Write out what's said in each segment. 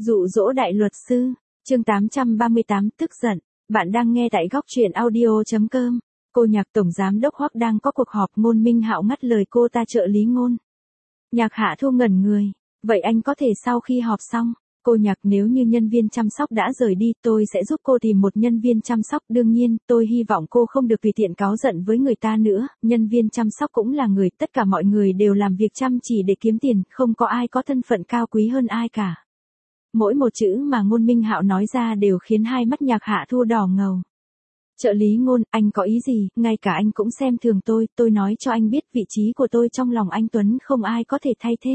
Dụ dỗ đại luật sư, chương 838 tức giận, bạn đang nghe tại góc truyện audio.com. Cô Nhạc tổng giám đốc Hoắc đang có cuộc họp, Ngôn Minh Hạo ngắt lời cô ta. Trợ lý Ngôn. Nhạc Hạ Thu ngẩn người, vậy anh có thể sau khi họp xong, cô Nhạc nếu như nhân viên chăm sóc đã rời đi, tôi sẽ giúp cô tìm một nhân viên chăm sóc. Đương nhiên, tôi hy vọng cô không được tùy tiện cáu giận với người ta nữa, nhân viên chăm sóc cũng là người, tất cả mọi người đều làm việc chăm chỉ để kiếm tiền, không có ai có thân phận cao quý hơn ai cả. Mỗi một chữ mà Ngôn Minh Hạo nói ra đều khiến hai mắt Nhạc Hạ Thu đỏ ngầu. Trợ lý Ngôn, anh có ý gì, ngay cả anh cũng xem thường tôi nói cho anh biết vị trí của tôi trong lòng anh Tuấn không ai có thể thay thế.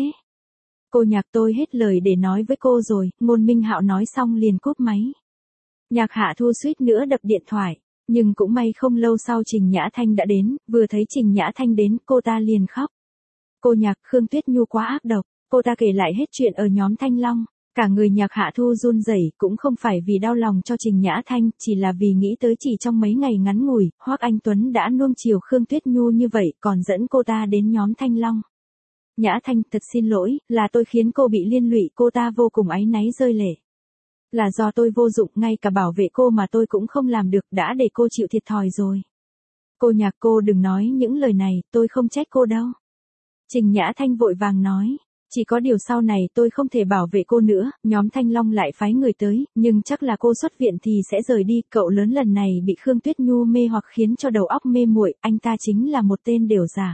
Cô Nhạc, tôi hết lời để nói với cô rồi. Ngôn Minh Hạo nói xong liền cúp máy. Nhạc Hạ Thu suýt nữa đập điện thoại, nhưng cũng may không lâu sau Trình Nhã Thanh đã đến, vừa thấy Trình Nhã Thanh đến, cô ta liền khóc. Cô Nhạc, Khương Tuyết Nhu quá ác độc, cô ta kể lại hết chuyện ở nhóm Thanh Long. Cả người Nhạc Hạ Thu run rẩy, cũng không phải vì đau lòng cho Trình Nhã Thanh, chỉ là vì nghĩ tới chỉ trong mấy ngày ngắn ngủi, Hoắc Anh Tuấn đã nuông chiều Khương Tuyết Nhu như vậy, còn dẫn cô ta đến nhóm Thanh Long. Nhã Thanh, thật xin lỗi, là tôi khiến cô bị liên lụy. Cô ta vô cùng áy náy rơi lệ. Là do tôi vô dụng, ngay cả bảo vệ cô mà tôi cũng không làm được, đã để cô chịu thiệt thòi rồi. Cô Nhạc, cô đừng nói những lời này, tôi không trách cô đâu. Trình Nhã Thanh vội vàng nói. Chỉ có điều sau này tôi không thể bảo vệ cô nữa, nhóm Thanh Long lại phái người tới, nhưng chắc là cô xuất viện thì sẽ rời đi. Cậu lớn lần này bị Khương Tuyết Nhu mê hoặc khiến cho đầu óc mê muội, anh ta chính là một tên đểu giả.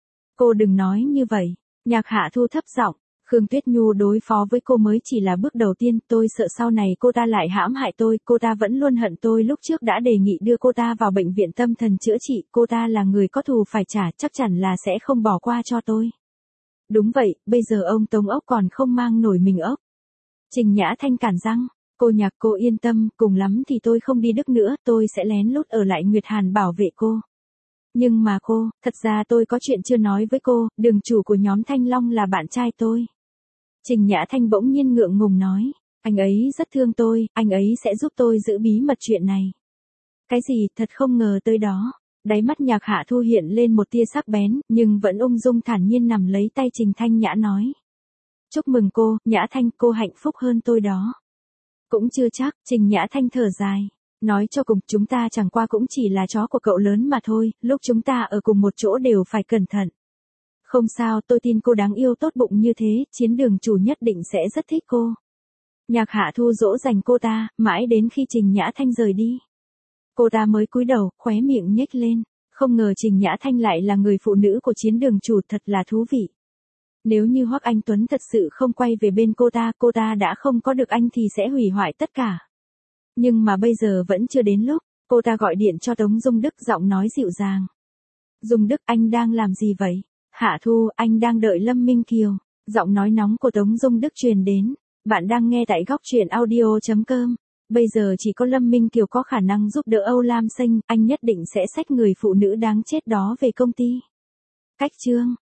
Cô đừng nói như vậy. Nhạc Hạ Thu thấp giọng, Khương Tuyết Nhu đối phó với cô mới chỉ là bước đầu tiên, tôi sợ sau này cô ta lại hãm hại tôi, cô ta vẫn luôn hận tôi. Lúc trước đã đề nghị đưa cô ta vào bệnh viện tâm thần chữa trị, cô ta là người có thù phải trả, chắc chắn là sẽ không bỏ qua cho tôi. Đúng vậy, bây giờ ông Tống Ốc còn không mang nổi mình ốc. Trình Nhã Thanh cản răng, cô Nhạc, cô yên tâm, cùng lắm thì tôi không đi Đức nữa, tôi sẽ lén lút ở lại Nguyệt Hàn bảo vệ cô. Nhưng mà cô, thật ra tôi có chuyện chưa nói với cô, đường chủ của nhóm Thanh Long là bạn trai tôi. Trình Nhã Thanh bỗng nhiên ngượng ngùng nói, anh ấy rất thương tôi, anh ấy sẽ giúp tôi giữ bí mật chuyện này. Cái gì, thật không ngờ tới đó. Đáy mắt Nhạc Hạ Thu hiện lên một tia sắc bén, nhưng vẫn ung dung thản nhiên nằm lấy tay Trình Thanh Nhã nói. Chúc mừng cô, Nhã Thanh, cô hạnh phúc hơn tôi đó. Cũng chưa chắc, Trình Nhã Thanh thở dài. Nói cho cùng, chúng ta chẳng qua cũng chỉ là chó của cậu lớn mà thôi, lúc chúng ta ở cùng một chỗ đều phải cẩn thận. Không sao, tôi tin cô đáng yêu tốt bụng như thế, Chiến đường chủ nhất định sẽ rất thích cô. Nhạc Hạ Thu dỗ dành cô ta, mãi đến khi Trình Nhã Thanh rời đi. Cô ta mới cúi đầu, khóe miệng nhếch lên, không ngờ Trình Nhã Thanh lại là người phụ nữ của Chiến đường chủ, thật là thú vị. Nếu như Hoắc Anh Tuấn thật sự không quay về bên cô ta đã không có được anh thì sẽ hủy hoại tất cả. Nhưng mà bây giờ vẫn chưa đến lúc, cô ta gọi điện cho Tống Dung Đức, giọng nói dịu dàng. Dung Đức, anh đang làm gì vậy? Hạ Thu, anh đang đợi Lâm Minh Kiều. Giọng nói nóng của Tống Dung Đức truyền đến. Bạn đang nghe tại góc truyện audio.com. Bây giờ chỉ có Lâm Minh Kiều có khả năng giúp đỡ Âu Lam Sinh, anh nhất định sẽ xách người phụ nữ đáng chết đó về công ty. Cách chương